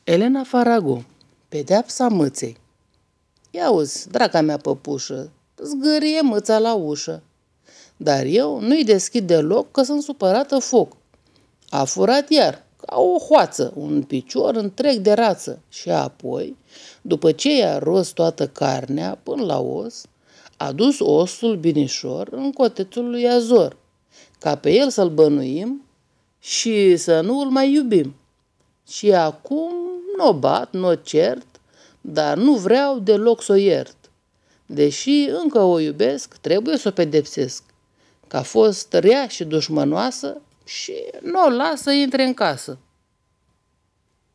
Elena Farago, pedeapsa mâței. Ia-uzi, draga mea păpușă, zgârie mâța la ușă. Dar eu nu-i deschid deloc, că sunt supărată foc. A furat iar, ca o hoață, un picior întreg de rață. Și apoi, după ce i-a ros toată carnea până la os, a dus osul binișor în cotețul lui Azor, ca pe el să-l bănuim și să nu îl mai iubim. Și acum n-o bat, n-o cert, dar nu vreau deloc să o iert. Deși încă o iubesc, trebuie să o pedepsesc, că a fost rea și dușmănoasă și nu o las să intre în casă.